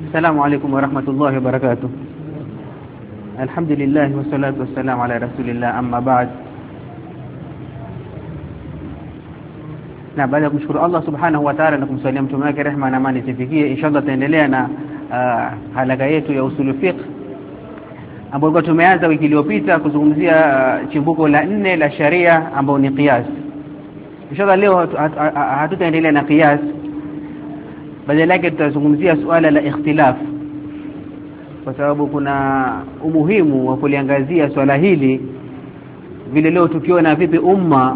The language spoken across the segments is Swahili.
السلام عليكم ورحمة الله وبركاته. الحمد لله والصلاة والسلام على رسول الله أما بعد. Na baada ya kumshukuru Allah subhanahu wa ta'ala na kumsalia mtume wake rehema na amani zifikie, inshallah tutaendelea na halaka yetu ya usul fiqh ambayo tumeanza wiki iliyopita kuzungumzia chimbuko la 4 la sharia ambao ni qiyas. Inshallah leo hatutaendelea na qiyas, badala yake tutazungumzia suala la ikhtilaf, kwa sababu kuna umuhimu wa kuliangazia swala hili vile leo tukiona vipi umma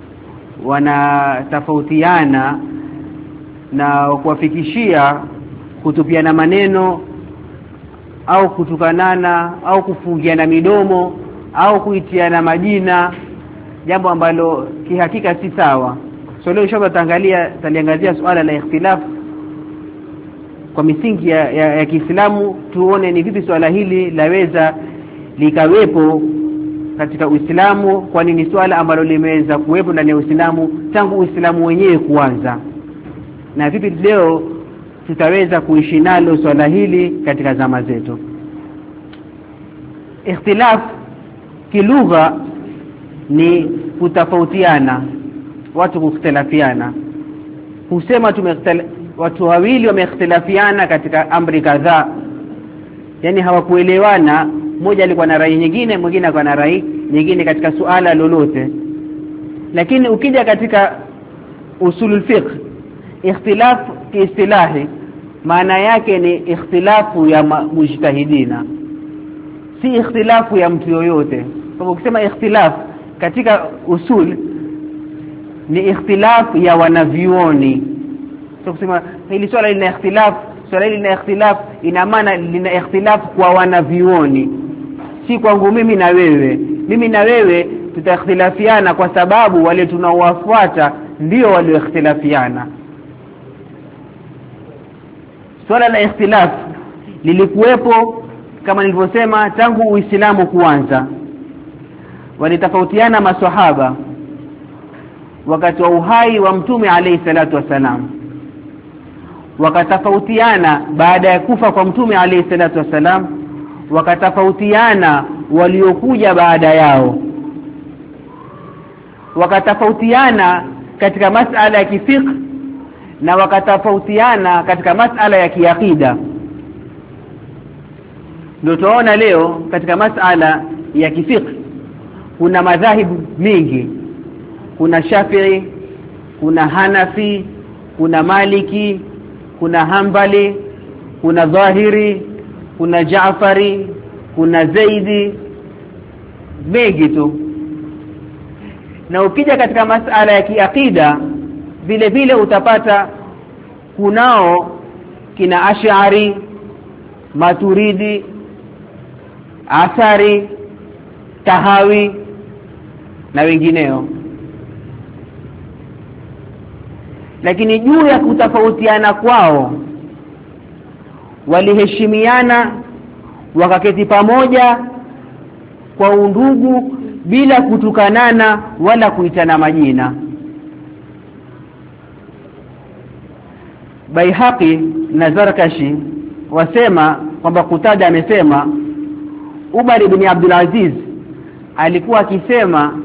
wanatofautiana na kuwafikishia kutupiana maneno au kutukanana au kufungiana midomo au kuitiana majina, jambo ambalo kihakika si sawa. So leo inshallah taliangazia suala la ikhtilaf kwa misingi ya Kiislamu, tuone ni vipi swala hili laweza likawepo katika Uislamu, kwani ni swala ambalo limeweza kuwepo ndani ya Uislamu tangu Uislamu wenyewe kuanza, na vipi leo tutaweza kuishi nalo swala hili katika zama zetu. Ikhtilaf kilugha ni kutofautiana, watu kuختلفiana. Husema watu wawili wameikhtilafiana katika amri kadhaa, yani hawakuelewana, mmoja alikuwa na rai nyingine, mwingine alikuwa na rai nyingine katika suala lolote. Lakini ukija katika usulul fiqh, ikhtilaf kiistilahi maana yake ni ikhtilafu ya mujtahidina, si ikhtilafu ya mtu yoyote. Kwa ukisema ikhtilaf katika usul ni ikhtilaf ya wanavyuoni. So kusema hili swala lina ikhtilaf, swala hili lina ikhtilaf, ina maana lina ikhtilaf kwa wanavyuoni, si kwangu mimi na wewe. Mimi na wewe tutakhtilafiana kwa sababu wale tunaowafuata ndio walioikhtilafiana. Swala la ikhtilaf lilikuwepo kama nilivyosema tangu Uislamu kuanza. Walitofautiana maswahaba wakati wa uhai wa mtume alayhi salatu wasalam, wakatofautiana baada ya kufa kwa mtume alayhi salatu wasalam, wakatofautiana waliokuja baada yao, wakatofautiana katika masala ya kifiqh na wakatofautiana katika masala ya kiakida. Ndio tunaona leo katika masala ya kifiqh kuna madhahibu mingi. Kuna Shafi'i, kuna Hanafi, kuna Maliki, kuna Hanbali, kuna Dhahiri, kuna Jaafari, kuna Zaidi, mengi tu. Na ukija katika masala ya kiakida vile vile utapata kunao kina Ash'ari, Maturidi, Athari, Tahawi na wengineo. Lakini juu ya kutofautiana kwao waliheshimiana, wakaketi pamoja kwa undugu bila kutukanana wala kuitana majina. Baihaqi na Zarkashi wasema kwamba Kutada amesema Umar ibn Abdul Aziz alikuwa akisema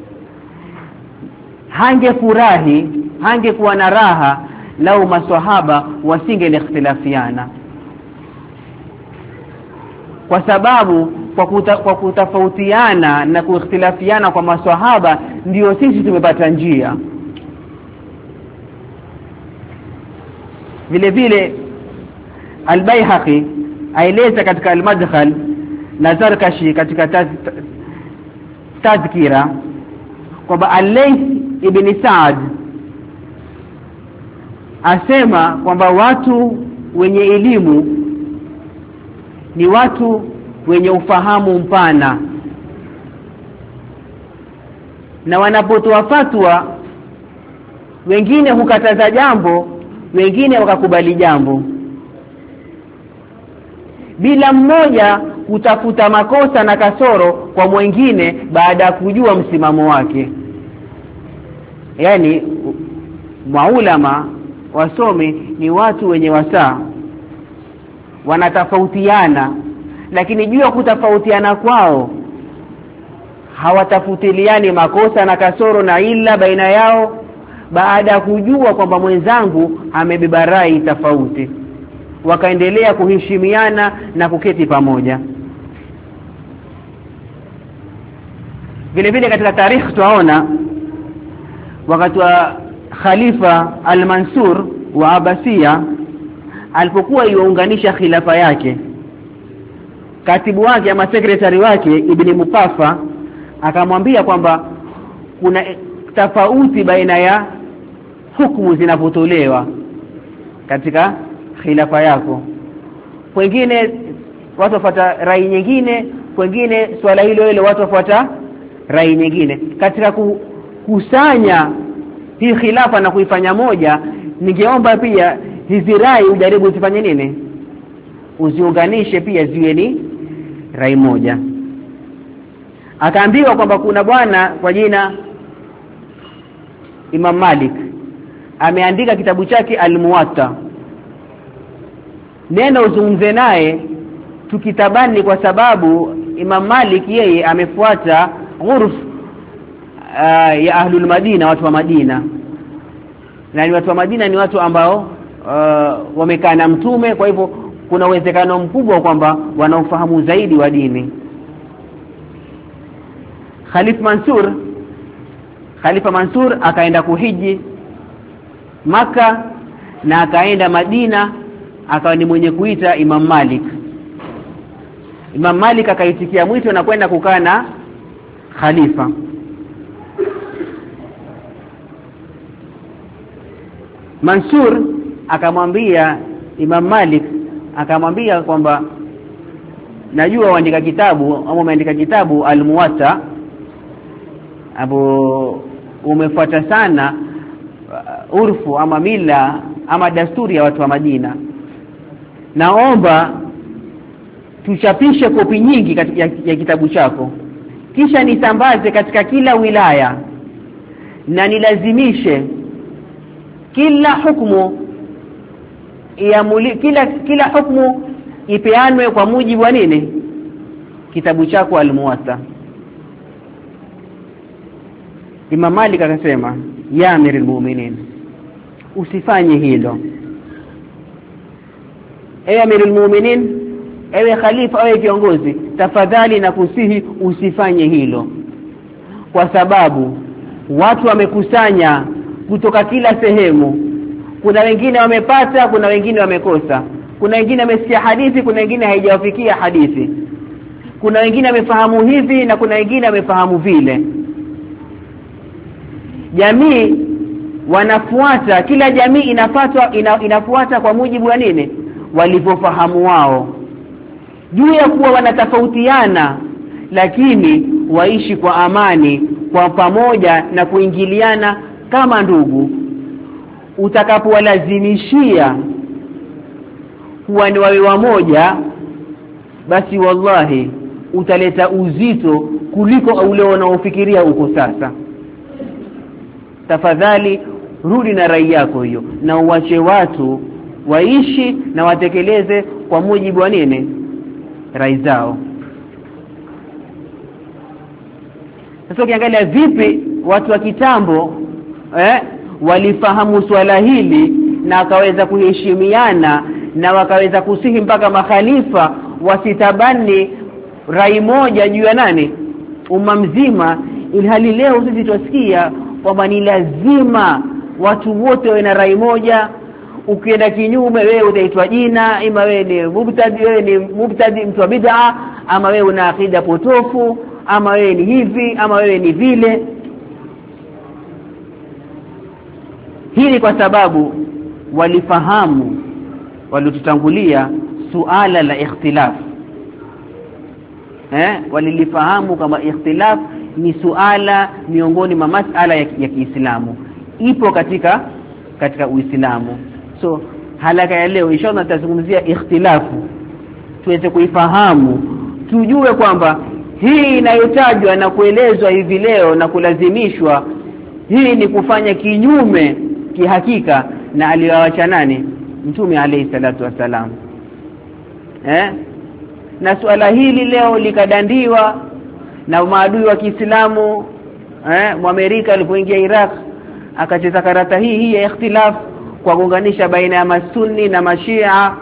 hangekuwa na raha lau maswahaba wasingeikhtilafiana, kwa sababu kwa kutofautiana na kuikhtilafiana kwa maswahaba ndio sisi tumepata njia. Vile vile Al-Baihaqi aeleza katika Al-Madkhal na Zarkashi katika Tadhkira kwamba Al-Layth ibn Sa'd asema kwamba watu wenye elimu ni watu wenye ufahamu mpana, na wanapotoa fatwa wengine hukataza jambo, wengine wakakubali jambo, bila mmoja kutafuta makosa na kasoro kwa mwingine baada ya kujua msimamo wake. Yani maulama wasomi ni watu wenye wasaa, wanatofautiana, lakini juu ya kutofautiana kwao hawatafutiliani makosa na kasoro na ila baina yao, baada ya kujua kwamba mwenzangu amebeba rai tofauti, wakaendelea kuheshimiana na kuketi pamoja. Vile vile katika tarikhi tunaona wakati wa Khalifa al-Mansur wa Abbasiya alipokuwa yuunganisha khilafa yake, katibu wake ama secretary wake Ibn Muqaffa akamwambia kwamba kuna tofauti baina ya hukumu zinapotolewa katika khilafa yako, wengine watu wafuata rai nyingine, wengine swala hilo ile watu wafuata rai nyingine. Katika kusanya hii khilafa na kuifanya moja, ningeomba pia hizi rai ujaribu usifanye nini, uziunganishe pia ziwe ni rai moja. Akaambiwa kwamba kuna bwana kwa jina Imam Malik ameandika kitabu chake Al-Muwatta, neno uzungumze naye tukitabani, kwa sababu Imam Malik yeye amefuata urf ya ahlul Madina, watu wa Madina, na ni watu wa Madina ni watu ambao wamekaa na mtume, kwa hivyo kuna uwezekano mkubwa kwamba wanaofahamu zaidi wa dini. Khalifa Mansur akaenda kuhiji Maka na akaenda Madina, akawa ni mwenye kuita Imam Malik. Imam Malik akaitikia mwito na kwenda kukaa na khalifa. Mansur akamwambia Imam Malik, akamwambia kwamba najua uandika kitabu ama umeandika kitabu Al-Muwatta, umefuata sana urfu ama mila ama dasturi ya watu wa Madina. Naomba tuchapishe kopi nyingi ya kitabu chako, kisha nisambaze katika kila wilaya, na nilazimishe kila hukumu kila hukumu ipeanwe kwa mujibu wa nini, kitabu chako Al-Muwatta. Imam Malik akasema, ya Amirul Mu'minin, usifanye hilo. Ewe Amirul Mu'minin, ewe khalifa, ewe kiongozi, tafadhali na kusihi usifanye hilo, kwa sababu watu wamekusanya kutoka kila sehemu. Kuna wengine wamepata, kuna wengine wamekosa, kuna wengine wamesikia hadithi, kuna wengine haijawafikia hadithi, kuna wengine wamefahamu hivi na kuna wengine wamefahamu vile. Jamii wanafuata, kila jamii inafuata kwa mujibu wa nini, walivyofahamu wao. Juu ya kuwa wanatofautiana, lakini waishi kwa amani, kwa pamoja na kuingiliana kama ndugu. Utakapowalazimishia kuwa ni wawe wamoja, basi wallahi utaleta uzito kuliko ule unaofikiria uko sasa. Tafadhali rudi na rai yako hiyo, na uache watu waishi na watekeleze kwa mujibu wa nini, rai zao. Sasa ukiangalia vipi watu wa kitambo walifahamu swala hili na wakaweza kuheshimiana na wakaweza kusihi mpaka makhalifa wasitabani rai moja juu ya nani, umma mzima. Ilhali leo sisi tusikia kwamba ni lazima watu wote wawe na rai moja. Ukienda kinyume wewe utaitwa jina, ima wewe ni mubtadi, mtu wa bid'a, ama wewe una akida potofu, ama wewe ni hivi, ama wewe ni vile. Hii kwa sababu walifahamu waliotutangulia suala la ikhtilaf. Walilifahamu kama ikhtilaf ni suala miongoni mwa masala ya Kiislamu, ipo katika Uislamu. So halaka ya leo inshallah tutazungumzia ikhtilafu, tuweze kuifahamu, tujue kwamba hii inayotajwa na kuelezwa hivi leo na kulazimishwa, hii ni kufanya kinyume kihakika na aliyoacha nani, Mtume alayhi salatu wasalam. na suala hili leo likadandiwa na maadui wa Kiislamu. Muamerika alipoingia Iraq akacheza karata hii ya ikhtilaf kwa kuunganisha baina ya masunni na mashia.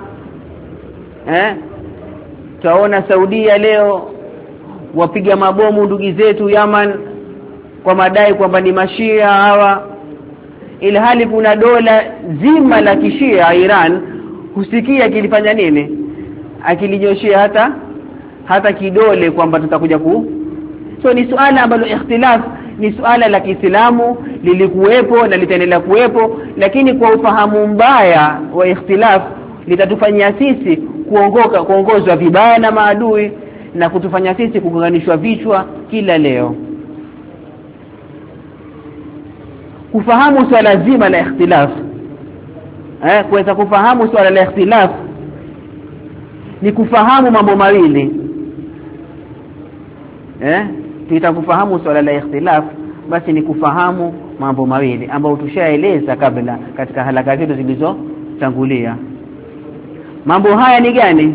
Tunaona Saudia leo wapiga mabomu ndugu zetu Yaman kwa madai kwamba ni mashia hawa, ila hali kuna dola zima la kishia Iran husikia kilifanya nini, akilinyoshia hata kidole kwamba tutakuja so ni suala ambalo ikhtilaf ni suala la Kiislamu, lilikuwepo na litaendelea kuwepo, lakini kwa ufahamu mbaya wa ikhtilaf litatufanyia sisi kuongozwa vibaya na maadui na kutufanya sisi kugonganishwa vichwa kila leo. Kufahamu swala zima la ikhtilaf, kuweza kufahamu swala la ikhtilaf ni kufahamu mambo mawili. Tutakufahamu swala la ikhtilaf basi ni kufahamu mambo mawili ambayo tushaeleza kabla katika halaka zetu zilizotangulia. Mambo haya ni gani?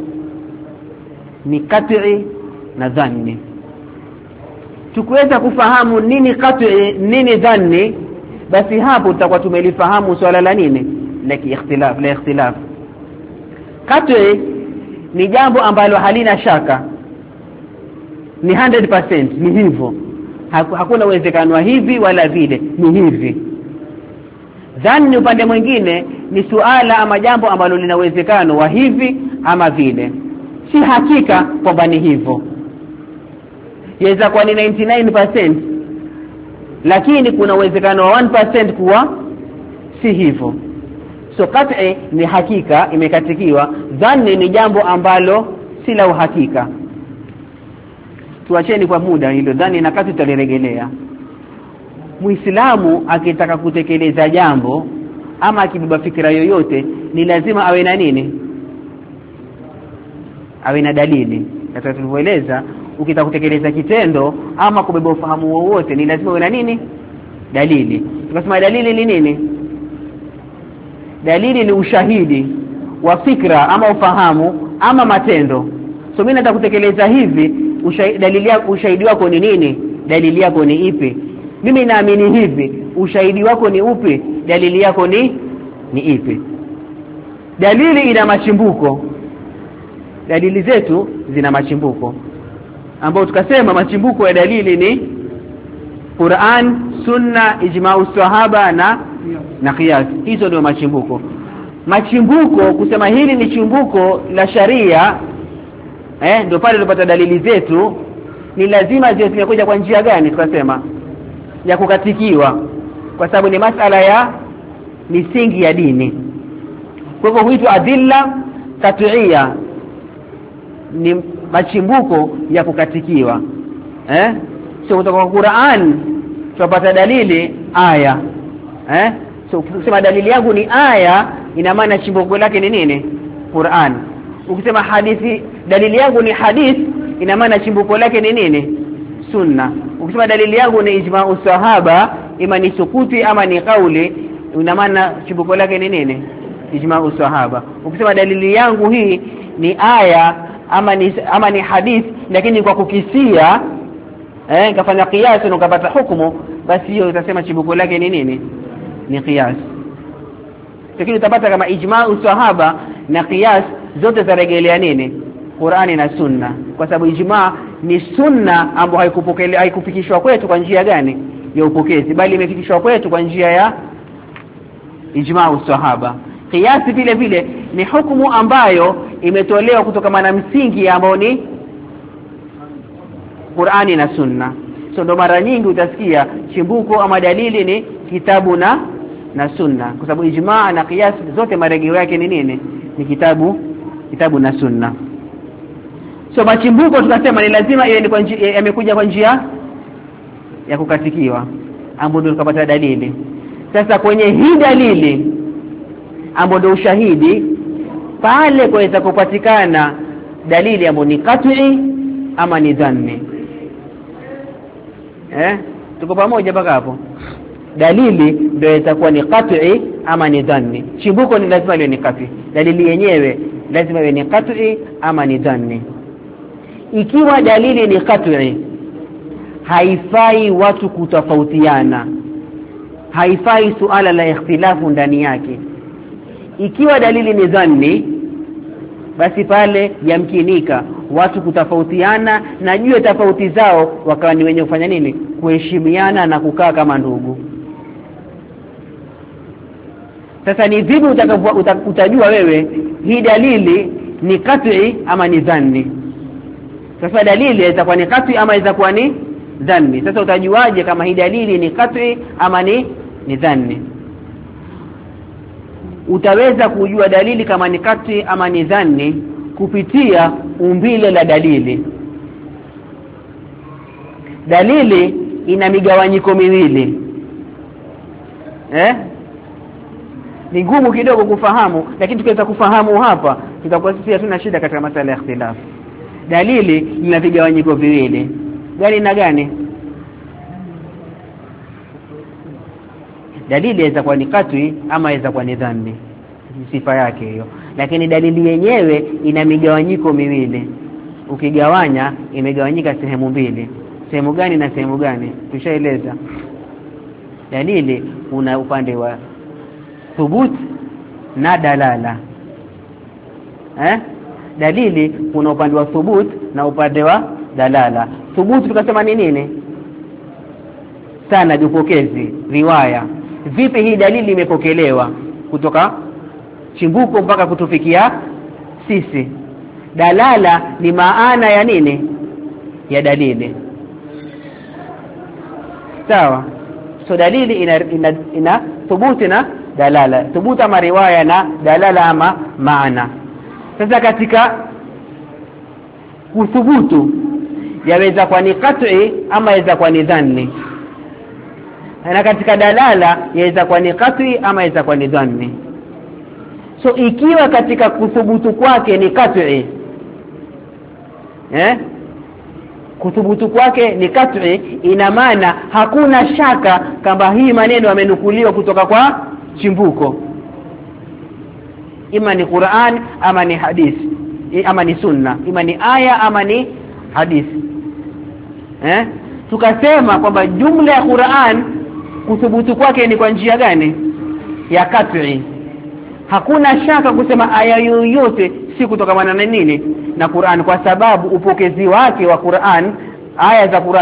Ni qat'i na dhanni. Tukiweza kufahamu nini qat'i nini dhanni, basi hapo tutakuwa tumelifahamu swala la nini la ikhtilaf. Qat'i ni jambo ambalo halina shaka, ni 100%, ni hivyo, hakuna uwezekano wa hivi wala vile, ni hivi. Dhanni upande mwingine ni suala ama jambo ambalo lina uwezekano wa hivi ama vile, si hakika kwamba ni hivyo. Yaweza kuwa ni 99%, lakini kuna uwezekano wa 1% kuwa si hivyo. So qat'i ni hakika imekatikiwa, dhanni ni jambo ambalo si la uhakika. Tuacheni kwa muda hilo dhanni na qat'i tutalirejelea. Muislamu akitaka kutekeleza jambo ama akibeba fikra yoyote ni lazima awe na nini? Awe na dalili. Kama tulivyoeleza, ukitaka kutekeleza kitendo ama kubeba ufahamu wowote ni lazima uwe na nini? Dalili. Tukasema dalili ni nini? Dalili ni ushahidi wa fikra ama ufahamu ama matendo. So mimi nataka kutekeleza hivi, ushahidi wako ni nini? Dalili yako ni ipi? Mimi naamini hivi, ushahidi wako ni upi? Dalili yako ni ipi? Dalili ina machimbuko. Dalili zetu zina machimbuko, ambao tukasema machimbuko ya dalili ni Qur'an, Sunna, ijma'u sahaba na qiyas. Hizo ndio machimbuko. Machimbuko kusema hili ni chimbuko la sharia, ndio pale tunapata dalili zetu. Ni lazima ziwe zimekuja kwa njia gani? Tukasema ya kukatikiwa, kwa sababu ni masala ya misingi ya dini. Kwa hivyo huitwa adilla qat'iyya, ni machimbuko ya kukatikiwa. So kutoka kwa Qur'an tunapata dalili aya. So ukisema dalili yangu ni aya, ina maana chimbuko lake ni nini? Qur'an. Ukisema hadithi, dalili yangu ni hadith, ina maana chimbuko lake ni nini? Sunna. Ukisema dalili yangu ni ijma'u sahaba, ima ni sukuti ama ni kauli, ina maana chimbuko lake ni nini? Ijma'u sahaba. Ukisema dalili yangu hii ni aya ama ni hadith, lakini kwa kukisia kafanya qiyas na ukapata hukumu, basi hiyo utasema chimbuko lake ni nini? Ni qiyas. Lakini utapata kama ijma'u sahaba na qiyas zote zarejelea nini? Qur'ani na Sunna, kwa sababu ijma' ni sunna ambayo haikufikishwa kwetu kwa njia gani ya upokezi, bali imefikishwa kwetu kwa njia ya ijma'u sahaba. Qiyas vile vile ni hukumu ambayo imetolewa kutoka na msingi ambao ni Qur'ani na Sunna. So ndo mara nyingi utasikia chimbuko ama dalili ni kitabu na Sunna, kwa sababu ijma' na qiyas zote marejeo yake ni nini? Ni kitabu na Sunna. So machimbuko tukasema ni lazima iwe ni kwa njia, yamekuja kwa njia ya kukatikiwa, ambapo ndio tukapata dalili. Sasa kwenye hii dalili ambapo ndio ushahidi, pale kuweza kupatikana dalili ambayo ni qat'i ama ni dhanni. Tuko pamoja mpaka hapo? Dalili ndio itakuwa ni qat'i ama ni dhanni. Chimbuko ni lazima iwe ni qat'i. Dalili yenyewe lazima iwe ni qat'i ama ni dhanni. Ikiwa dalili ni qat'i, haifai watu kutofautiana, haifai suala la ikhtilafu ndani yake. Ikiwa dalili ni dhanni, basi pale yamkinika watu kutofautiana na juu tofauti zao wakawa ni wenye kufanya nini, kuheshimiana na kukaa kama ndugu. Sasa ni vipi utajua wewe hii dalili ni qat'i ama ni dhanni? Sasa dalili itakuwa ni qat'i ama itakuwa ni dhanni. Sasa utajuaje kama hii dalili ni qat'i ama ni dhanni? Utaweza kujua dalili kama ni qat'i ama ni dhanni kupitia umbile la dalili. Dalili ina migawanyiko miwili. Ni ngumu kidogo kufahamu, lakini tukiweza kufahamu hapa tutakuwa sisi hatuna shida katika masuala ya ikhtilaf. Dalili ina vigawanyiko viwili. Gani na gani? Dalili inaweza kuwa ni qat'i ama inaweza kuwa ni dhanni, sifa yake hiyo. Lakini dalili yenyewe ina migawanyiko miwili. Ukigawanya imegawanyika sehemu mbili. Sehemu gani na sehemu gani? Tushaeleza. Dalili una upande wa thubut na dalala. Dalili kuna upande wa thubut na upande wa dalala. Thubut tukasema ni nini? Sana upokezi, riwaya. Vipi hii dalili imepokelewa kutoka chimbuko mpaka kutufikia sisi? Dalala ni maana ya nini? Ya dalili. Sawa? So dalili ina thubuti na dalala. Thubuta ama riwaya na dalala ama maana. Sasa katika kuthubutu yaweza kuwa ni qat'i ama yaweza kuwa ni dhanni. Na katika dalala yaweza kuwa ni qat'i ama yaweza kuwa ni dhanni. So ikiwa katika kuthubutu kwake ni qat'i, kuthubutu kwake ni qat'i, ina maana hakuna shaka kama hii maneno yamenukuliwa kutoka kwa chimbuko, ima ni Qur'an ama ni hadithi ama ni sunna, ima ni aya ama ni hadithi. Tukasema kwamba jumla ya Qur'an kuthubutu kwake ni kwa njia gani? Ya qat'i. Hakuna shaka kusema aya yoyote si kutoka na nini na Qur'an, kwa sababu upokezi wake wa Qur'an, aya za Qur'an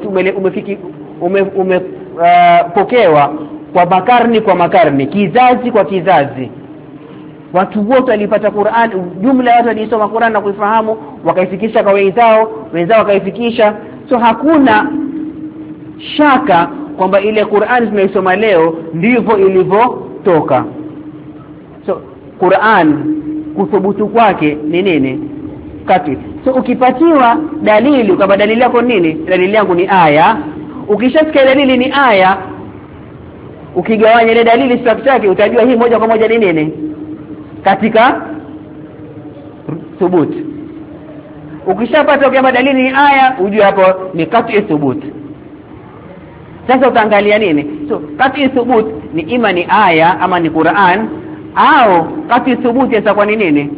umepokewa kwa makarni, kizazi kwa kizazi. Watu wote walipata Qur'an, jumla watu walisoma Qur'an na kuifahamu, wakaifikisha kwa wenzao wakaifikisha. So hakuna shaka kwamba ile Qur'an tunaisoma leo ndivyo ilivyotoka. So Qur'an kuthubutu kwake ni nini? Qat'i. So ukipatiwa dalili, kama dalili yako nini? Dalili yangu ni aya. Ukishasikia dalili ni aya, ukigawanya ile dalili structure yake utajua hii moja kwa moja ni nini katika thubut. Ukishapata kama dalili ni aya, ujue hapo ni qat'i thubut. Sasa utaangalia nini? So qat'i thubut ni ima ni aya ama ni Qur'an, au qat'i thubut itakuwa ni nini?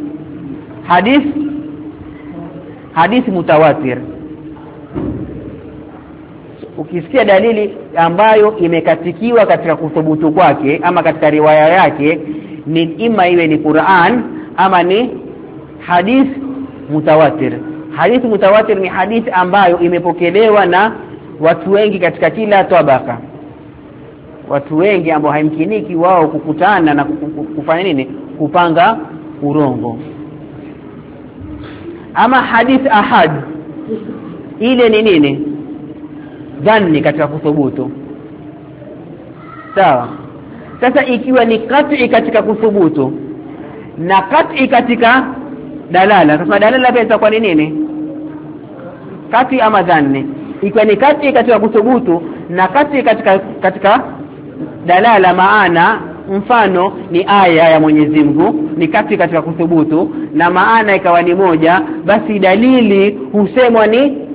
Hadith mutawatir. Ukisikia dalili ambayo imekatikiwa katika kuthubutu kwake ama katika riwaya yake, ni ima iwe ni Qur'an ama ni hadith mutawatir. Hadith mutawatir ni hadith ambayo imepokelewa na watu wengi katika kila tabaka. Watu wengi ambao haimkiniki wao kukutana na kufanya nini? Kupanga urongo. Ama hadith ahad, ile ni nini? Dhanni katika kuthubutu. Sawa? Sasa ikiwa ni qat'i katika kuthubutu na qat'i katika dalala, sasa dalala pia itakuwa ni nini? Qat'i ama dhanni. Ikiwa ni qat'i katika kuthubutu na qat'i katika dalala, maana mfano ni aya ya Mwenyezi Mungu, ni qat'i katika kuthubutu na maana ikawa ni moja, basi dalili husemwa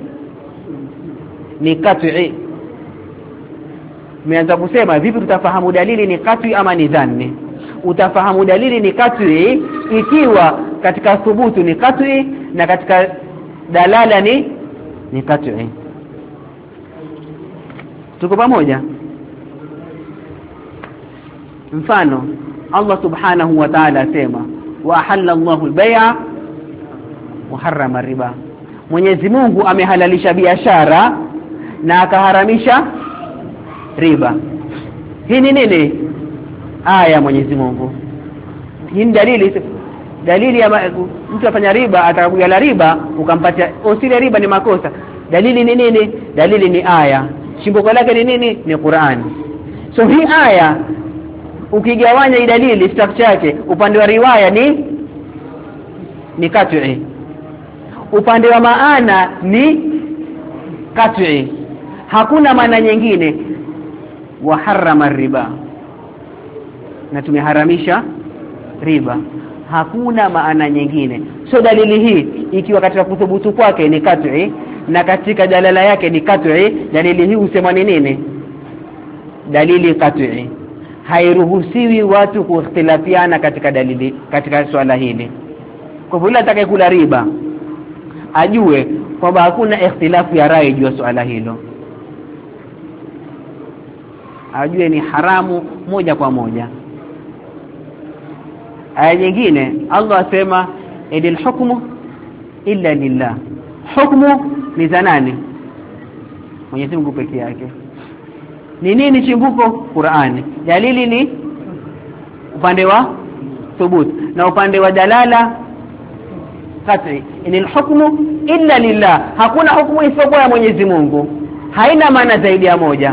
ni qat'i. Tumeanza kusema vipi tutafahamu dalili ni qat'i ama ni dhanni? Utafahamu dalili ni qat'i ikiwa katika thubutu ni qat'i na katika dalala ni qat'i. Tuko pamoja? Mfano Allah subhanahu wa ta'ala asema wa ahalla Allahu al-bay'a wa harrama riba. Mwenyezi Mungu amehalalisha biashara na akaharamisha riba. Hii ni nini? Aya Mwenyezi Mungu. Hii ni dalili ya mtu afanya riba, atakubala riba ukampatia usile riba ni makosa. Dalili ni nini? Dalili ni aya. Shimbuko lake ni nini? Ni Qur'an. So hii aya ukigawanya hii dalili structure yake, upande wa riwaya ni qat'i, upande wa maana ni qat'i, hakuna maana nyingine. Wa harrama riba, na tumeharamisha riba, hakuna maana nyingine. So dalili hii ikiwa katika kuthubutu kwake ni qat'i na katika dalala yake ni qat'i, dalili hii usema ni nini? Dalili qat'i. Hairuhusiwi watu kuikhtilafiana katika dalili katika swala hili. Kwa vile atakayekula riba ajue kwamba hakuna ikhtilafu ya rai juu ya swala hilo, ajue ni haramu moja kwa moja. Aya nyingine Allah asema idil hukmu illa lillah. Hukmu ni za nani? Mwenyezi Mungu pekee yake. Ni nini chimbuko? Qur'ani. Dalili ni upande wa thubut na upande wa dalala qat'i. Inil hukmu illa lillah, hakuna hukumu isipokuwa ya Mwenyezi Mungu, haina maana zaidi ya moja.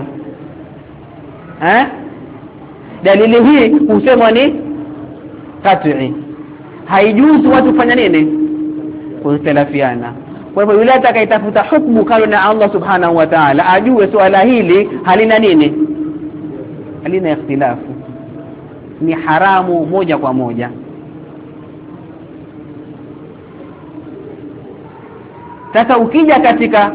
Dalili hii husemwa ni qat'i, haijuzu watu kufanya nini? Kuhtalafiana. Kwa hivyo yule atakayetafuta hukumu kalo na Allah subhanahu wa ta'ala ajue swala hili halina nini? Halina ikhtilafu, ni haramu moja kwa moja. Sasa ukija katika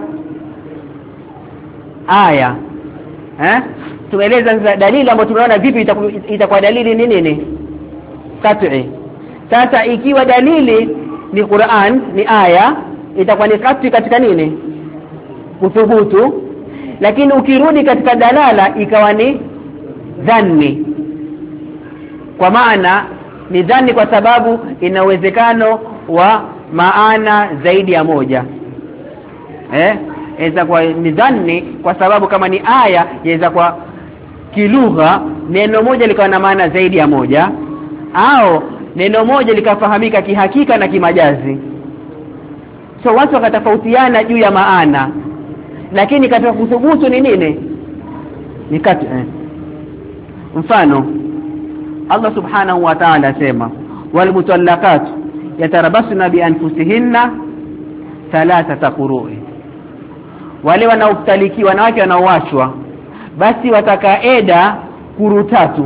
aya tumeeleza dalili ambayo tunaona vipi itakuwa dalili ni nini? Qat'i. Sasa ikiwa dalili ni Qur'an, ni aya, itakuwa ni qat'i katika nini? Kuthubutu. Lakini ukirudi katika dalala ikawa ni dhanni, kwa maana ni dhanni kwa sababu ina uwezekano wa maana zaidi ya moja. Inaweza kuwa ni dhanni kwa sababu kama ni aya inaweza kuwa kilugha neno moja likawa na maana zaidi ya moja, au neno moja likafahamika kihakika na kimajazi. So watu wakatofautiana juu ya maana, lakini katika kuthubutu ni nini? Ni qat'i. Mfano Allah subhanahu wa ta'ala asema wal mutallaqat yatarabasna bi anfusihinna thalathata qurui. Wale wanaoftalikiwa, wanawake wanaoachwa, basi watakaeda kuru 3.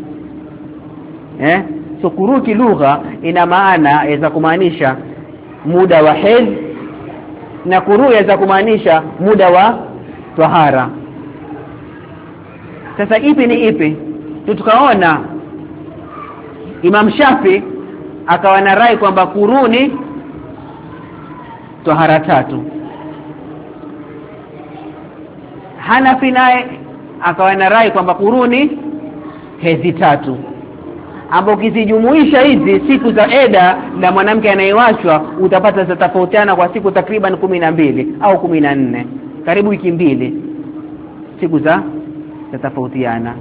So kuru kilugha ina maana yaweza kumaanisha muda wa hedhi, na kuru yaweza kumaanisha muda wa tahara. Sasa ipi ni ipi? Tukaona Imam Shafi akawa na rai kwamba kuru ni tahara 3. Hanafi naye akawa na rai kwamba kuru ni hedhi 3, ambapo ukizijumuisha hizi siku za eda na mwanamke anayewachwa utapata zitatofautiana kwa siku takriban 12 au 14, karibu wiki 2 siku za zitatofautiana.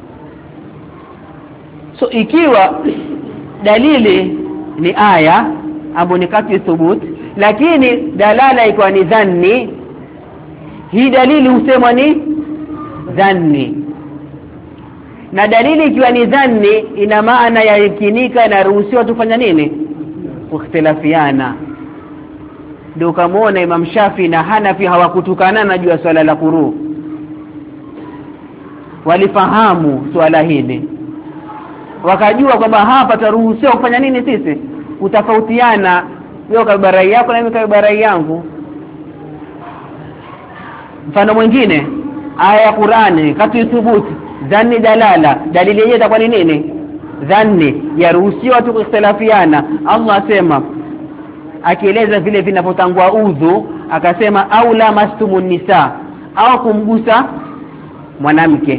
So ikiwa dalili ni aya ambapo ni kati thubut, lakini dalala ikawa ni dhanni, hii dalili husemwa ni dhanni. Na dalili ikiwa ni dhanni ina maana ya yakinika na ruhusiwa tufanya nini? Kukhtilafiana. Ndio kamaona Imam Shafi na Hanafi hawakutukana na juu ya swala la kuru, walifahamu swala hili, wakajua kwamba hapa taruhusiwa kufanya nini sisi? Kutofautiana, wewe kwa rai yako na mimi kwa rai yangu. Mfano mwingine aya ya Qur'ani kati thubuti dhanni dalala, dalili yenyewe itakuwa ni nini? dhanni, yaruhusiwa tu kukhtilafiana. Allah asema akieleza vile vinapotangwa udhu, akasema au la mastumun nisa, au kumgusa mwanamke.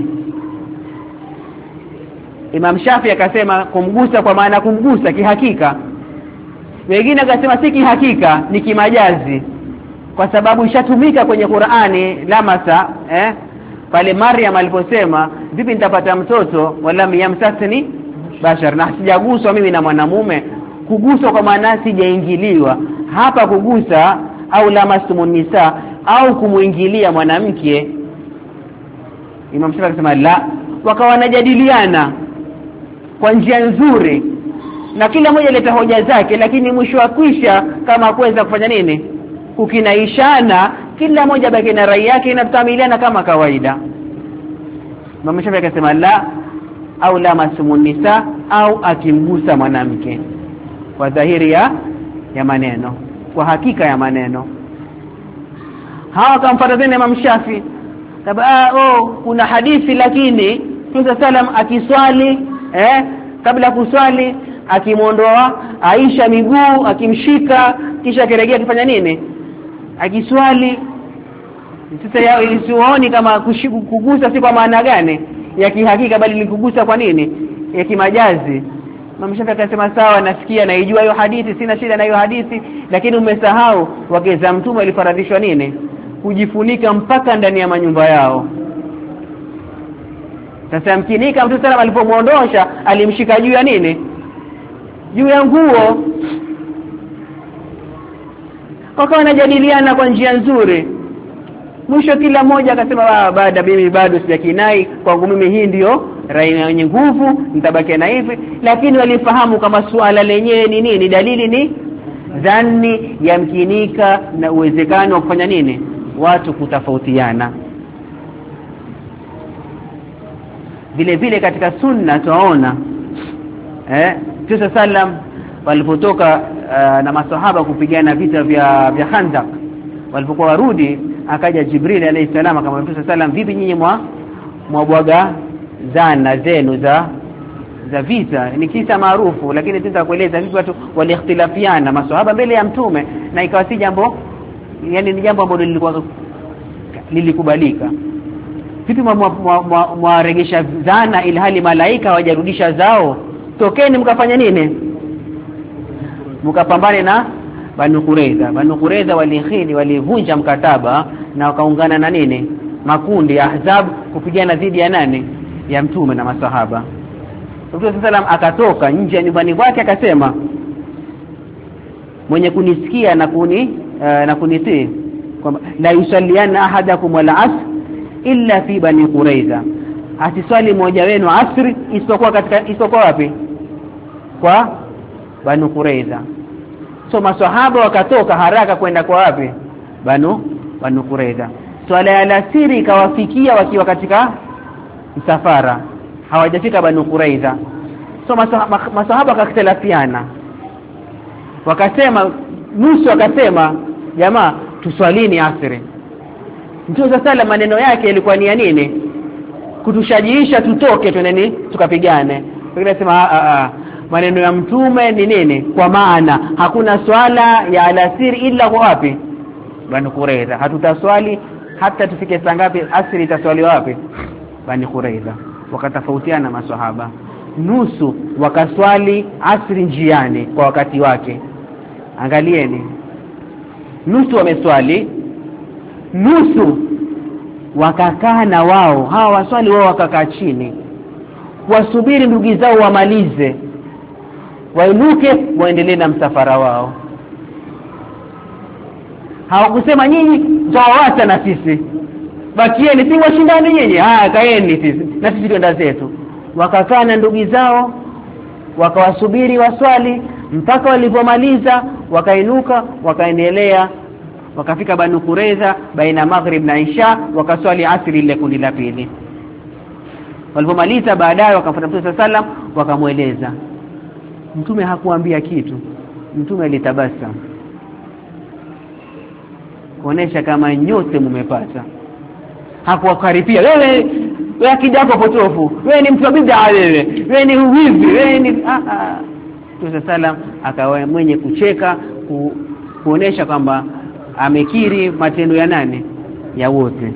Imam Shafi akasema kumgusa kwa maana kumgusa kihakika. Wengine akasema si kihakika, ni kimajazi, kwa sababu ishatumika kwenye Qur'ani lamasa, pale Maryam aliposema vipi nitapata mtoto wala yamsasni bashar, na sijaguswa mimi na mwanamume. Kuguswa kwa maana sijaingiliwa. Hapa kugusa au lamastumun nisa, au kumuingilia mwanamke. Imam Shafi akasema la, wakawa wanajadiliana kwa njia nzuri na kila mmoja leta hoja zake, lakini mwisho wa kwisha kama kuweza kufanya nini, kukinaishana, kila mmoja baki na rai yake inatamiliana kama kawaida. Imam Shafi akasema la, au la masumun nisa, au akimgusa mwanamke, kwa dhahiri ya maneno, kwa hakika ya maneno. Hawa kamfuata tena Imam Shafi, kuna hadithi lakini Mtume sallam akiswali kabla kuswali akimuondoa Aisha miguu, akimshika kisha akirejea kufanya nini, akiswali. Sasa yao ilisioni kama kugusa si kwa maana gani ya kihakika, bali ni kugusa kwa nini ya kimajazi. Imam Shafi akasema sawa, nasikia naijua hiyo hadithi, sina shida na hiyo hadithi, lakini umesahau wake za Mtume alifaradhishwa nini, kujifunika mpaka ndani ya manyumba yao. Sasa mkinika Mtume sallam alipomuondosha alimshika juu ya nini, juu ya nguo. Wakawa wanajadiliana kwa njia nzuri. Mwisho kila mmoja akasema baada mimi bado sijakinai, kwangu mimi hii ndio rai yenye nguvu, nitabaki na hivi. Lakini walifahamu kama suala lenyewe ni nini, dalili ni dhanni, yamkinika na uwezekano wa kufanya nini, watu kutafautiana. Vile vile katika sunna tunaona Mtume sallam walipotoka na maswahaba kupigana vita vya Khandaq, walipokuwa warudi akaja Jibril alayhi salam akamwambia Mtume sallam, vipi nyinyi mwabwaga zana zenu za vita? Ni kisa maarufu, lakini tutakueleza vipi watu waliikhtilafiana maswahaba mbele ya Mtume, na ikawa si jambo, yani ni jambo ambalo lilikubalika. Vipi mwaregesha zana ili hali malaika hawajarudisha zao? Tokeni mkafanya nini, mkapambane na Banu Qurayza. Banu Qurayza walivunja mkataba na wakaungana na nini, makundi ya Ahzab kupigana dhidi ya nani, ya Mtume na masahaba. Mtume sallam akatoka nje ya nyumbani kwake akasema, mwenye kunisikia na kunitii kwamba la yusalliana ahadakum wala asr illa fi Bani Qurayza, atiswali mmoja wenu asri isipokuwa wapi, kwa Banu Qurayza. So maswahaba wakatoka haraka kwenda kwa wapi, Banu Qurayza. Swala ya alasiri ikawafikia wakiwa katika msafara, hawajafika Banu Qurayza. So maswahaba wakakhtilafiana, wakasema nusu wakasema jamaa tuswalini asri. Mtume sala maneno yake yalikuwa ni ya nini, kutushajiisha tutoke twendeni tukapigane. Wengine nasema maneno ya Mtume ni nini, kwa maana hakuna swala ya alasiri ila kwa wapi, Bani Qurayza. Hatutaswali hata tufike saa ngapi, asri itaswali wapi, Bani Qurayza. Wakatofautiana maswahaba, nusu wakaswali asri njiani kwa wakati wake. Angalieni, nusu wameswali, nusu wakakaa na wao hawa waswali, wao wakakaa chini wasubiri ndugu zao wamalize, wainuke waendelee na msafara wao. Hawakusema nyinyi tawawata na sisi, bakieni si washindani nyinyi, kaeni sisi na sisi twenda zetu. Wakakaa na ndugu zao wakawasubiri waswali mpaka walipomaliza, wakainuka wakaendelea, wakafika Banu Qurayza baina maghrib na isha, wakaswali asri ile kundi la pili. Walipomaliza baadaye wakamfuata Mtume sallam wakamueleza. Mtume hakuambia kitu, Mtume alitabasa kuonesha kama nyote mmepata. Hakuwakaripia wewe wewe akida yako potofu, wewe ni mtu wa bid'a, wewe ni hivi, wewe ni Mtume sallam akawa mwenye kucheka, kuonesha kwamba amekiri matendo ya nane ya wote.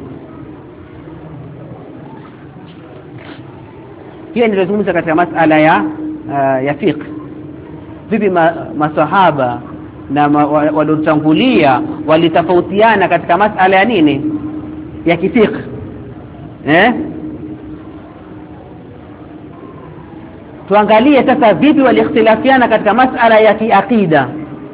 Hiyo ndio tunazungumza katika masala ya fiqh. Vipi masahaba na waliotangulia walitofautiana katika masala ya nini ya kifiqh? Tuangalie sasa vipi waliikhtilafiana katika masala ya kiakida.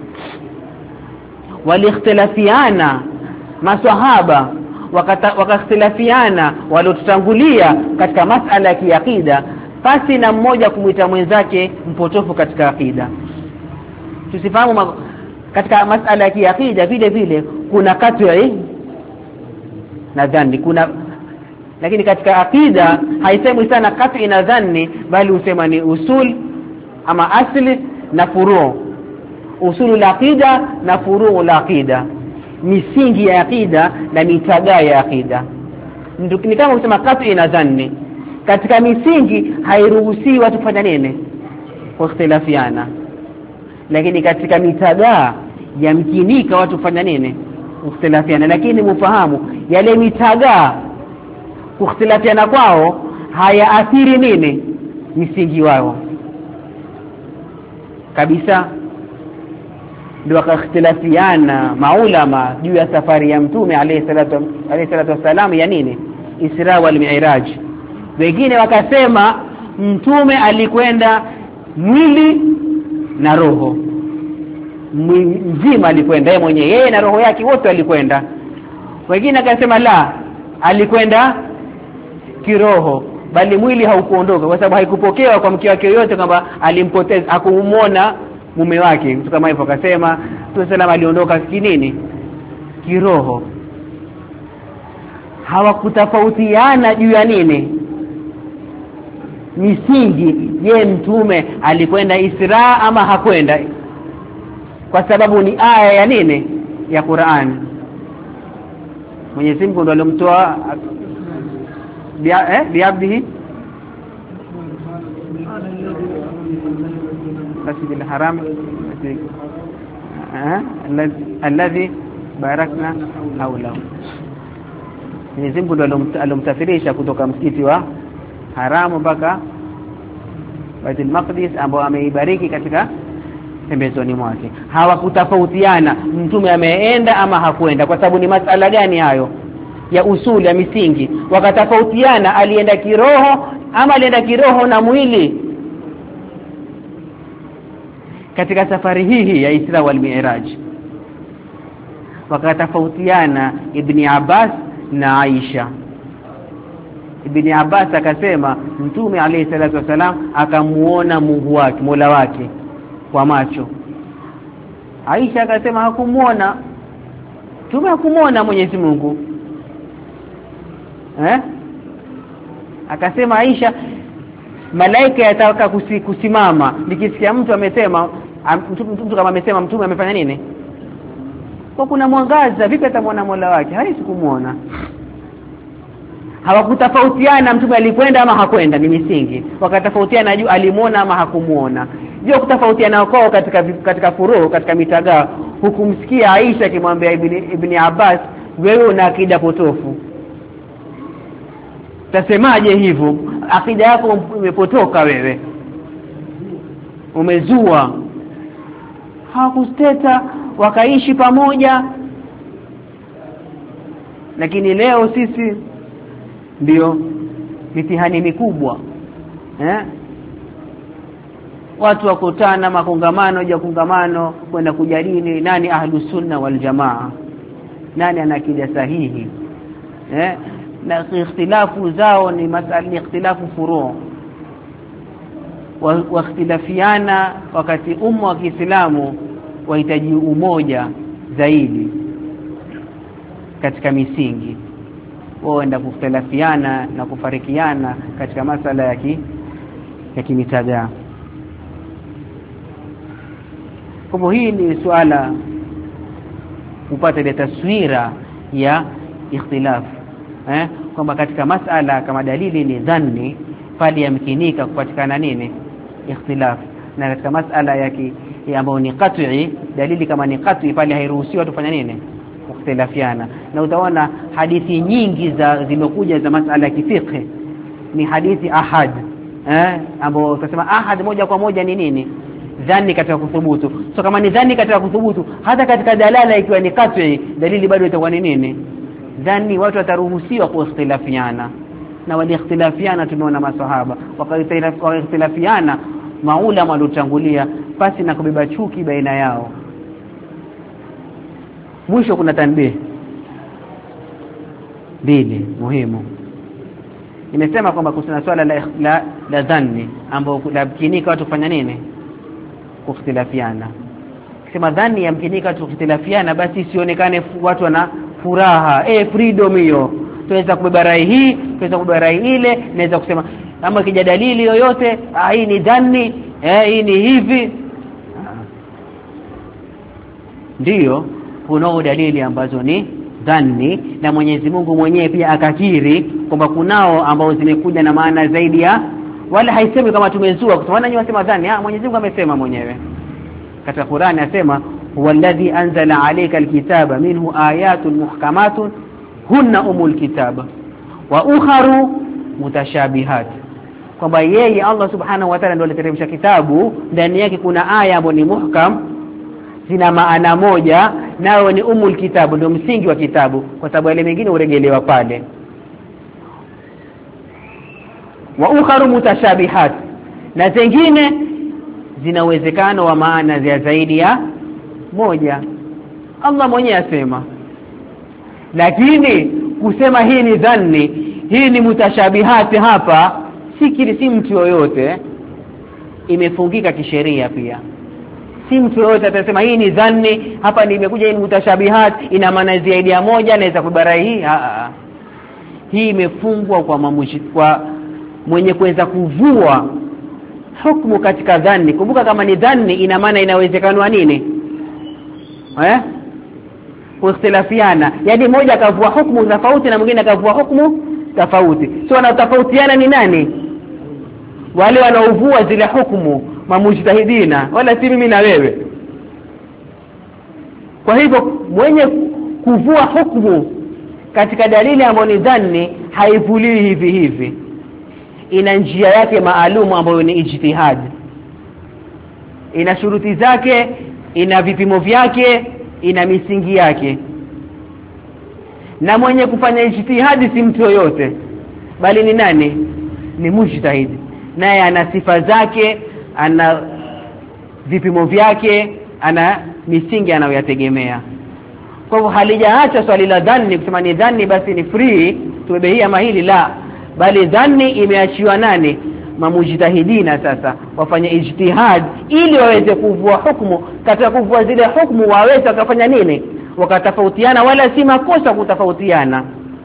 Waliikhtilafiana maswahaba, wakakhtilafiana waliotangulia katika masala ya kiakida, pasi na mmoja kumuita mwenzake mpotofu katika akida. Tusifahamu katika masala ya kiakida vile vile kuna kat'i na dhanni, lakini katika akida haisemwi sana kat'i na dhanni, bali usema ni usul ama asli na furu'. Usulul aqida na furu'ul aqida, misingi ya akida na mitagaa ya akida. Ni kama kusema kat'i na dhanni. Katika misingi hairuhusiwi watu kufanya nini? Kukhtilafiana. Lakini katika mitagaa yamkinika watu kufanya nini? Kukhtilafiana. Lakini mfahamu yale mitagaa kukhtilafiana kwao hayaathiri nini? Misingi wao kabisa. Ndio wakakhtilafiana maulama juu ya safari ya Mtume alayhi salatu wasalam ya nini? Isra wal Mi'raj. Wengine wakasema Mtume alikwenda mwili na roho mzima, alikwenda yeye mwenyewe, yeye na roho yake wote alikwenda. Wengine akasema la, alikwenda kiroho, bali mwili haukuondoka, kwa sababu haikupokewa kwa mke wake yote kwamba alimpoteza, hakumuona mume wake. Mtu kama hivyo akasema Mtume sallam aliondoka kinini? Kiroho. Hawakutafautiana juu ya nini? Misingi. Je, Mtume alikwenda Isra ama hakwenda? Kwa sababu ni aya ya nini? Ya Qur'an. Mwenyezi Mungu ndiye alomtoa biabdihi masjidil haram alladhi barakna hawlahu. Mwenyezi Mungu ndiye alomsafirisha kutoka msikiti wa haramu mpaka Baitul Maqdis, ambao ameibariki katika pembezoni mwake. Hawakutafautiana Mtume ameenda ama hakwenda. Kwa sababu ni masala gani hayo? Ya usuli, ya misingi. Wakatafautiana alienda kiroho ama alienda kiroho na mwili katika safari hii ya Isra wal Mi'raj. Wakatafautiana Ibn Abbas na Aisha. Ibn Abbas akasema Mtume alayhi salatu wasalam akamuona Mungu wake, Mola wake kwa macho. Aisha akasema hakumuona. Mtume hakumuona Mwenyezi Mungu. Akasema Aisha, malaika yataka kusimama nikisikia mtu amesema, mtu kama amesema Mtume amefanya nini? Kwa kuna mwangaza, vipi atamwona Mola wake? Hawezi kumuona. Hawakutafautiana Mtume alikwenda ama hakwenda, ni misingi. Wakatafautiana juu alimuona ama hakumuona. Ndio kutafautiana kwao katika furu, katika mitagaa. Hukumsikia Aisha akimwambia Ibn Abbas, wewe una akida potofu. Tasemaje hivyo? Akida yako imepotoka, wewe umezua. Hawakusteta, wakaishi pamoja. Lakini leo sisi ndio mitihani mikubwa. Watu wakutana makongamano, kongamano kwenda kujadili nani ahlus sunna wal jamaa, nani ana akida sahihi. Na ikhtilafu zao ni masala, ikhtilafu furu'. Wakhtilafiana wakati umma wa Kiislamu wahitaji umoja zaidi katika misingi. Waenda kukhtilafiana na kufarikiana katika masala ya kimitagaa. Kwa hii ni suala kupata ile taswira ya ikhtilafu. kwamba katika masala kama dalili ni dhanni pale yamkinika kupatikana nini ikhtilaf, na katika masala yake ambayo ni qat'i, dalili kama ni qat'i pale hairuhusiwi tufanya nini kukhtilafiana. Na utaona hadithi nyingi zimekuja za masala ya kifiqh ni hadithi ahad, ambao tunasema ahad moja kwa moja ni nini dhanni katika kuthubutu. So kama ni dhanni katika kuthubutu, hata katika dalala ikiwa ni qat'i, dalili bado itakuwa ni nini dhanni, watu wataruhusiwa kuikhtilafiana. Na waliikhtilafiana tumeona maswahaba wakakhtilafiana maulama waliotangulia pasi na kubeba chuki baina yao. Mwisho kuna tanbih mbili muhimu. Nimesema kwamba kuna swala la dhanni ambao labkinika watu kufanya nini kukhtilafiana. Kisema dhanni yamkinika watu kukhtilafiana, basi sionekane watu wana furaha freedom hiyo, tuweza kubeba rai hii, tuweza kubeba rai ile, naweza kusema kama kija dalili yoyote hii ni dhanni, hii ni hivi. Ndiyo kuna dalili ambazo ni dhanni, na Mwenyezi Mungu mwenyewe pia akakiri kwamba kunao ambao zimekuja na maana zaidi ya, wala haisemi kama tumezua kwa maana nyinyi wasema dhanni. Mwenyezi Mungu amesema mwenyewe katika Qur'ani, asema huwallazi anzala alayka alkitaba minhu ayatun muhkamatun hunna umul kitaba wa ukharu mutashabihat, kwamba yeye Allah subhanahu wa ta'ala ndiye aliteremsha kitabu, ndani yake kuna aya ambazo ni muhkam, zina maana moja, nao ni umul kitabu, ndio msingi wa kitabu, kwa sababu yale mengine uregelewa pale. Wa ukharu mutashabihat, na zingine zina uwezekano wa maana za zaidi ya moja. Allah mwenyewe asema, lakini kusema hii ni dhanni, hii ni mutashabihati, hapa si mtu yoyote, imefungika kisheria pia. Si mtu yoyote atasema hii ni dhanni, hapa nimekuja hii ni mutashabihat, ina maana zaidi ya moja, naweza kubarai hii. Hii imefungwa kwa mwenye kuweza kuvua hukumu katika dhanni. Kumbuka kama ni dhanni, ina maana inawezekana nini kuikhtilafiana, yani mmoja akavua hukumu tofauti na mwingine akavua hukumu tofauti. So wanatofautiana ni nani? Wale wanaovua zile hukumu, mamujtahidina, wala si mimi na wewe. Kwa hivyo mwenye kuvua hukumu katika dalili ambayo ni dhanni haivulii hivi hivi, ina njia yake maalum ambayo ni ijtihad, ina shuruti zake, ina vipimo vyake, ina misingi yake. Na mwenye kufanya ijtihadi si mtu yoyote, bali ni nani? Ni mujtahid, naye ana sifa zake, ana vipimo vyake, ana misingi anayoyategemea. Kwa hivyo halijaacha swali la dhanni kusema ni dhanni basi ni free tubehia mahili, la, bali dhanni imeachiwa nani? Mamujtahidina sasa wafanye ijtihad ili waweze kuvua hukumu. Katika kuvua zile hukumu waweze kufanya nini? Wakatofautiana, wala si makosa kutofautiana.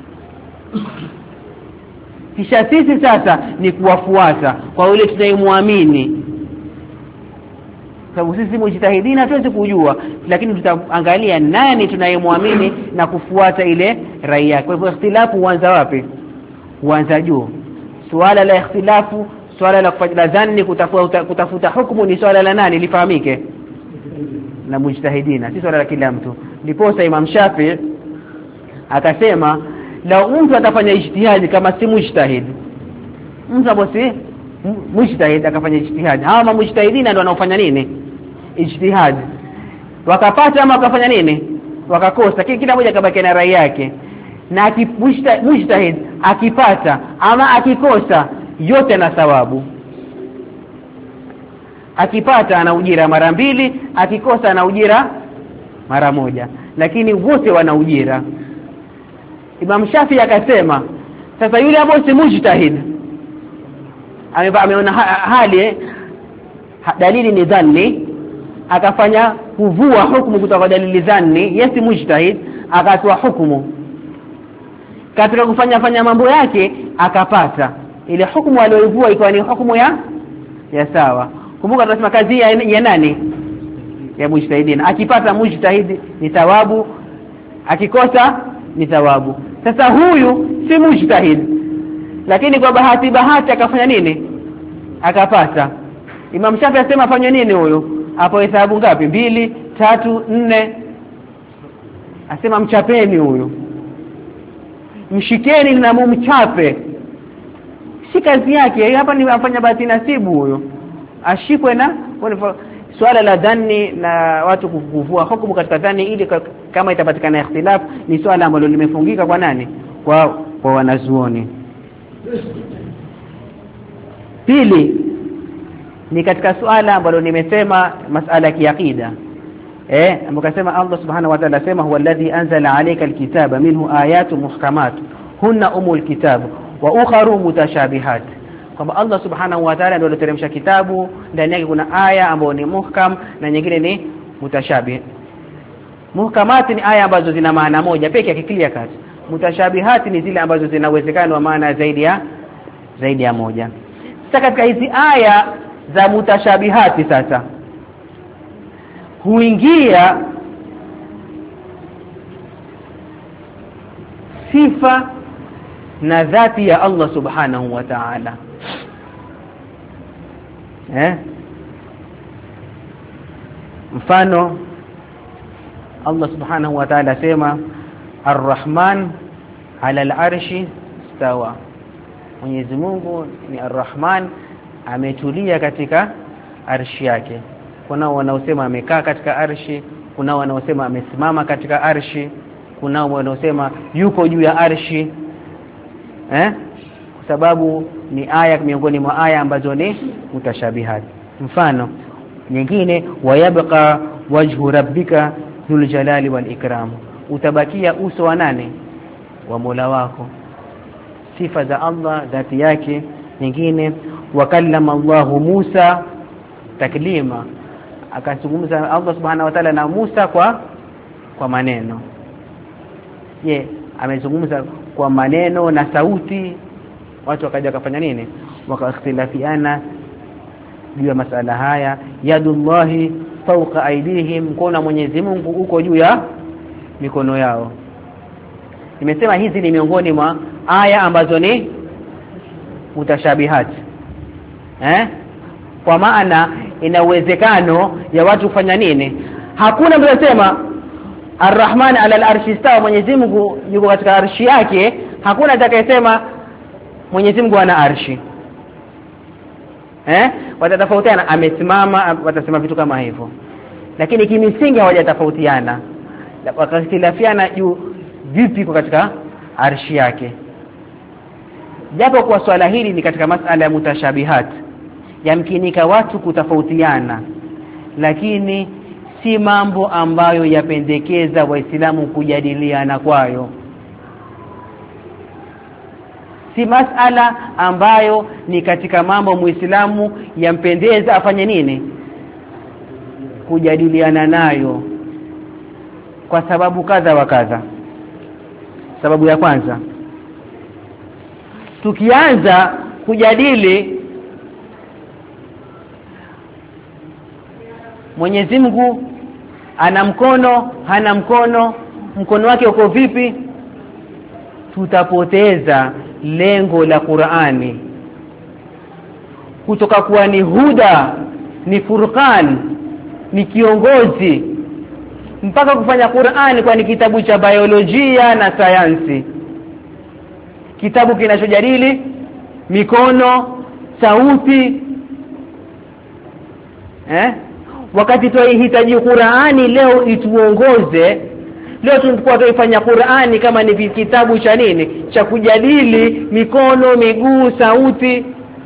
Kisha sisi sasa ni kuwafuata kwa yule tunayemwamini, sababu sisi mujtahidina tuweze kujua, lakini tutaangalia nani tunayemwamini na kufuata ile rai yake. Kwa hivyo ikhtilafu huanza wapi? Huanza juu. Swala la ikhtilafu, swala la kufanya dhanni, kutafuta hukumu ni swala la nani lifahamike? Na mujtahidina, si swala la kila mtu. Ndipo Imam Shafi'i akasema la mtu atafanya ijtihadi kama si mujtahid, mtu ambaye mujtahid akafanya ijtihadi, hawa mujtahidina ndio wanaofanya nini ijtihad, wakapata ama wakafanya nini wakakosa, kila mmoja kabaki na rai yake. Na mujtahid akipata ama akikosa, yote na thawabu. Akipata ana ujira mara mbili, akikosa ana ujira mara moja, lakini wote wana ujira. Imam Shafi akasema sasa yule ambaye si mujtahid ameona hali dalili ni dhanni, akafanya kuvua hukumu kutoka dalili dhanni, yesi mujtahid, akatoa hukumu katika kufanya mambo yake, akapata ile hukumu aliyovua ikawa ni hukumu ya sawa. Kumbuka tunasema kazi ya nani? Ya mujtahidina. Akipata mujtahid ni thawabu, akikosa ni thawabu. Sasa huyu si mujtahid, lakini kwa bahati akafanya nini? Akapata. Imam Shafi asema afanye nini huyo? Hapo hesabu ngapi? 2, 3, 4. Asema mchapeni huyo, mshikeni na mumchape. Si kazi yake hapa, ni afanya bahati nasibu huyo, ashikwe na swala la dhani na watu kuvua hukumu katika dhani, ili kama itapatikana ikhtilaf, ni swala ambalo limefungika kwa nani? Kwa wanazuoni. Pili ni katika swala ambalo nimesema masala ya kiakida, ambakasema Allah subhanahu wa ta'ala sema huwa alladhi anzala alayka alkitaba minhu ayatun muhkamat hunna umul kitab wa ukharu mutashabihat. Kwamba Allah subhanahu wa ta'ala ndio aliteremsha kitabu, ndani yake kuna aya ambazo ni muhkam na nyingine ni mutashabih. Muhkamat ni aya ambazo zina maana moja pekee yake clear cut. Mutashabihat ni zile ambazo zina uwezekano wa maana zaidi ya moja. Sasa katika hizi aya za mutashabihati sasa huingia sifa na dhati ya Allah subhanahu wa ta'ala. Mfano Allah subhanahu wa ta'ala sema Ar-Rahman 'ala al-'arshi istawa. Mwenyezi Mungu ni Ar-Rahman, ametulia katika arshi yake. Kuna wanaosema amekaa katika arshi, kuna wanaosema amesimama katika arshi, kuna wanaosema yuko juu ya arshi. Kwa sababu ni aya miongoni mwa aya ambazo ni mutashabihat. Mfano nyingine, wayabqa wajhu rabbika dhul jalali wal ikram, utabakia uso wa nani? Wa Mola wako. Sifa za Allah, dhati yake. Nyingine, wakallama Allahu Musa taklima, akazungumza Allah subhanahu wa ta'ala na Musa kwa maneno. Amezungumza kwa maneno na sauti. Watu wakaja kufanya nini? Wakakhtilafiana juu ya masala haya. Yadullahi fawqa aydihim, mkono Mwenyezi Mungu uko juu ya mikono yao. Nimesema hizi ni miongoni mwa aya ambazo ni mutashabihat. Kwa maana ina uwezekano ya watu kufanya nini? Hakuna mtu anasema Ar-Rahman 'ala al-arshi istawa, Mwenyezi Mungu yuko katika arshi yake. Hakuna atakayesema Mwenyezi Mungu ana arshi. Watatofautiana, amesimama, watasema vitu kama hivyo. Lakini kimisingi hawajatofautiana. Wakakhtilafiana juu vipi kwa katika arshi yake. Japo kwa swala hili ni katika masala ya mutashabihat, yamkinika watu kutofautiana, lakini si mambo ambayo yapendekeza Waislamu kujadiliana kwayo. Si masala ambayo ni katika mambo Muislamu yampendeza afanye nini? Kujadiliana nayo, kwa sababu kadha wa kadha. Sababu ya kwanza, tukianza kujadili Mwenyezi Mungu ana mkono, hana mkono, mkono wake uko vipi, tutapoteza lengo la Qur'ani kutoka kuwa ni huda, ni furqan, ni kiongozi, mpaka kufanya Qur'ani kwa ni kitabu cha biolojia na sayansi, kitabu kinachojadili mikono, sauti. Wakati tunahitaji Qur'ani leo ituongoze, leo tulikuwa tuifanya Qur'ani kama ni kitabu cha nini? Cha kujadili mikono, miguu, sauti.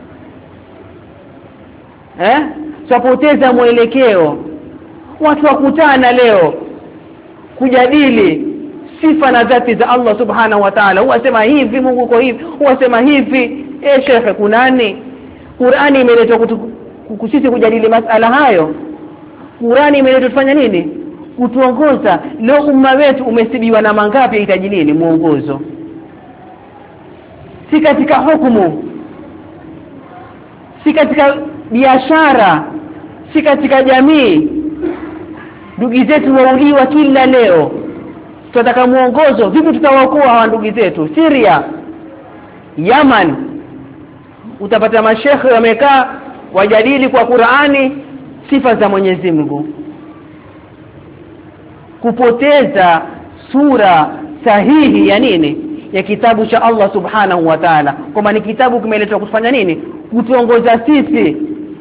Tutapoteza mwelekeo. Watu wakutana leo kujadili sifa na dhati za Allah subhanahu wa ta'ala. Huwasema hivi Mungu uko hivi, huwasema hivi. Shekhe, kunani? Qur'ani imeletwa sisi kujadili masala hayo. Qur'ani imeletwa tufanya nini? Kutuongoza. Leo umma wetu umesibiwa na mangapi hitaji nini? Muongozo. Si katika hukumu, si katika biashara, si katika jamii. Ndugu zetu wauliwa kila leo. Tunataka muongozo, vipi tutawaokoa hawa ndugu zetu? Syria Yaman utapata mashekhe wamekaa wajadili kwa Qur'ani sifa za Mwenyezi Mungu, kupoteza sura sahihi ya nini, ya kitabu cha Allah subhanahu wa ta'ala, kwamba ni kitabu kimeletwa kufanya nini, kutuongoza sisi.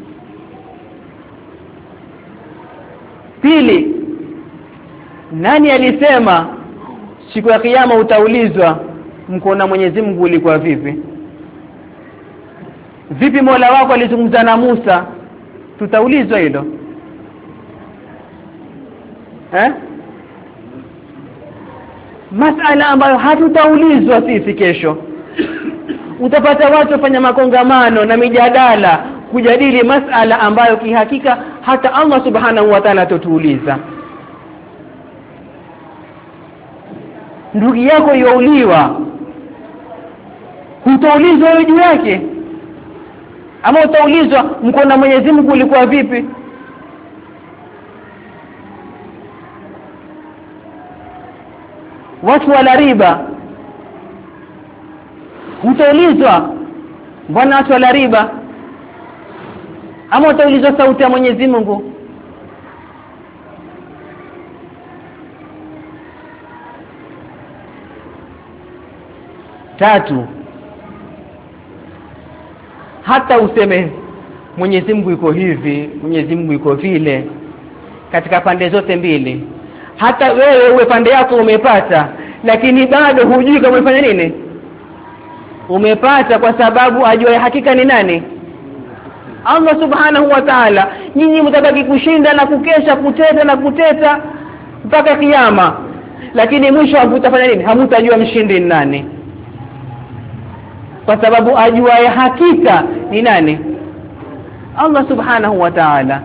Pili, nani alisema siku ya kiyama utaulizwa mkono wa Mwenyezi Mungu ulikuwa vipi? Vipi Mola wako alizungumza na Musa? Tutaulizwa hilo. Masala ambayo hatutaulizwa sisi kesho. Utapata watu wafanya makongamano na mijadala kujadili masala ambayo kihakika hata Allah subhanahu wa ta'ala atotuuliza. Ndugu yako yauliwa, hutaulizwa wewe juu yake, ama utaulizwa mkono wa Mwenyezi Mungu ulikuwa vipi? Watu wala riba, utaulizwa mbona watu wala riba, ama utaulizwa sauti ya Mwenyezi Mungu? Tatu, hata useme Mwenyezi Mungu yuko hivi, Mwenyezi Mungu yuko vile, katika pande zote mbili, hata wewe uwe pande yako umepata, lakini bado hujui kama umefanya nini, umepata, kwa sababu ajua hakika ni nani? Allah subhanahu wa ta'ala. Nyinyi mtabaki kushinda na kukesha kuteta na kuteta mpaka kiyama, lakini mwisho hamtafanya nini? Hamtajua mshindi ni nani, kwa sababu ajua hakika ni nani? Allah subhanahu wa ta'ala.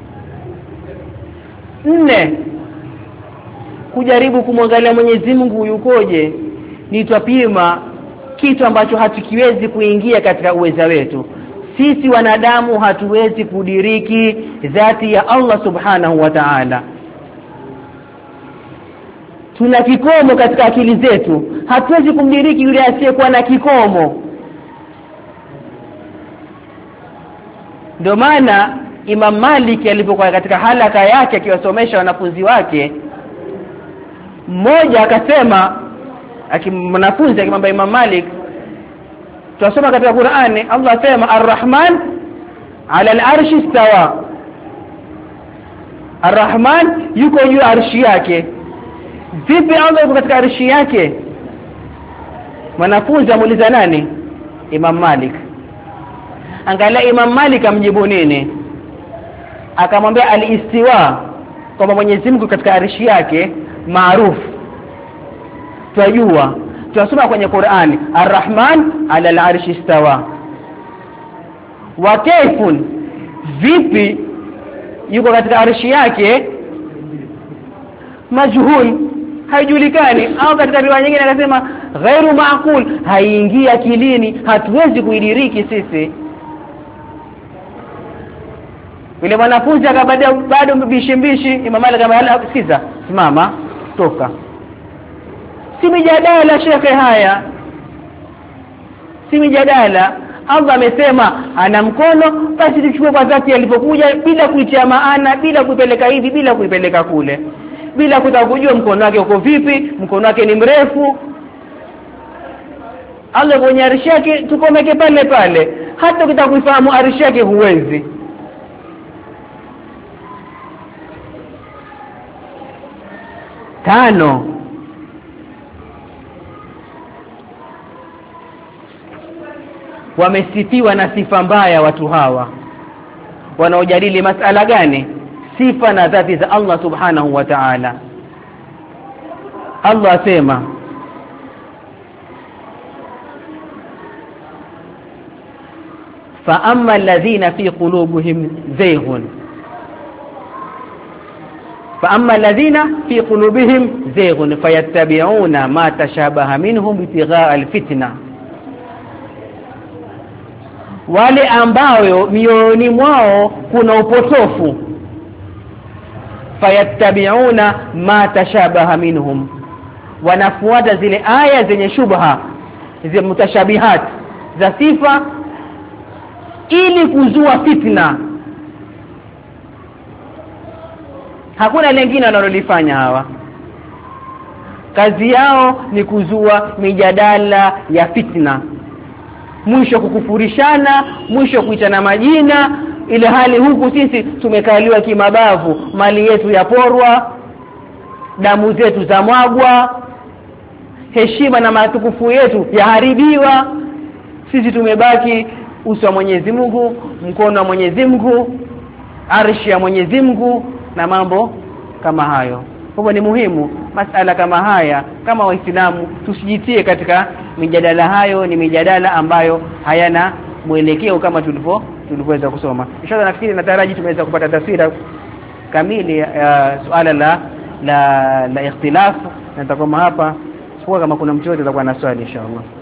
4, kujaribu kumwangalia Mwenyezi Mungu yukoje ni twapima kitu ambacho hatukiwezi kuingia katika uweza wetu. Sisi wanadamu hatuwezi kudiriki dhati ya Allah subhanahu wa ta'ala. Tuna kikomo katika akili zetu, hatuwezi kumdiriki yule asiyekuwa na kikomo. Ndio maana Imam Malik alipokuwa katika halaka yake akiwasomesha wanafunzi wake, mmoja akasema, mwanafunzi akimwambia Imam Malik, tunasoma katika Qur'ani Allah asema Ar-Rahman 'ala al-arshi istawa. Ar-Rahman yuko juu arshi yake. Vipi Allah yuko katika arshi yake? Mwanafunzi amuuliza nani? Imam Malik. Angalia Imam Malik amjibu nini? Akamwambia al-istiwa, kwamba Mwenyezi Mungu katika arshi yake maarufu, twajua, tunasoma kwenye Qur'ani Ar-Rahman 'ala al-arshi istawa. Wa kayfun, vipi yuko katika arshi yake? Majhul, haijulikani. Au katika riwaya nyingine akasema ghairu maaqul, haingii akilini, hatuwezi kuidiriki sisi. Yule mwanafunzi akabadia bado mbishimbishi, Imam Malik akamwambia sikiza, simama, toka. Si mijadala shekhe, haya si mijadala. Allah amesema ana mkono, basi tuchukue kwa dhati alipokuja, bila kuitia maana, bila kuipeleka hivi, bila kuipeleka kule, bila kutaka kujua mkono wake uko vipi, mkono wake ni mrefu. Allah kwenye arshi yake tukomeke pale pale, hata ukitaka kuifahamu arshi yake huwezi. Tano, wamesifiwa na sifa mbaya watu hawa wanaojadili masala gani? Sifa na dhati za Allah subhanahu wa ta'ala. Allah asema fa amma alladhina fi qulubihim zayghun فأما الذين في قلوبهم زيغ فيتبعون ما تشابه منهم ابتغاء الفتنة. Wale ambao mioyoni mwao kuna upotofu, fayattabi'una ma tashabaha minhum, wanafuata zile aya zenye shubha, zile mutashabihat, za sifa ili kuzua fitna. Hakuna lingine wanalolifanya hawa. Kazi yao ni kuzua mijadala ya fitna, mwisho kukufurishana, mwisho kuitana majina, ile hali huku sisi tumekaliwa kimabavu, mali yetu yaporwa, damu zetu za mwagwa, heshima na matukufu yetu yaharibiwa. Sisi tumebaki uso wa Mwenyezi Mungu, mkono wa Mwenyezi Mungu, arshi ya Mwenyezi Mungu na mambo kama hayo. Kwa hivyo ni muhimu masala kama haya, kama Waislamu tusijitie katika mijadala hayo. Ni mijadala ambayo hayana mwelekeo kama tulivyoweza kusoma. Inshallah nafikiri nataraji tumeweza kupata taswira kamili ya suala la ikhtilafu, na nitakoma hapa. Sikuwa kama kuna mtu yote atakuwa na swali inshallah.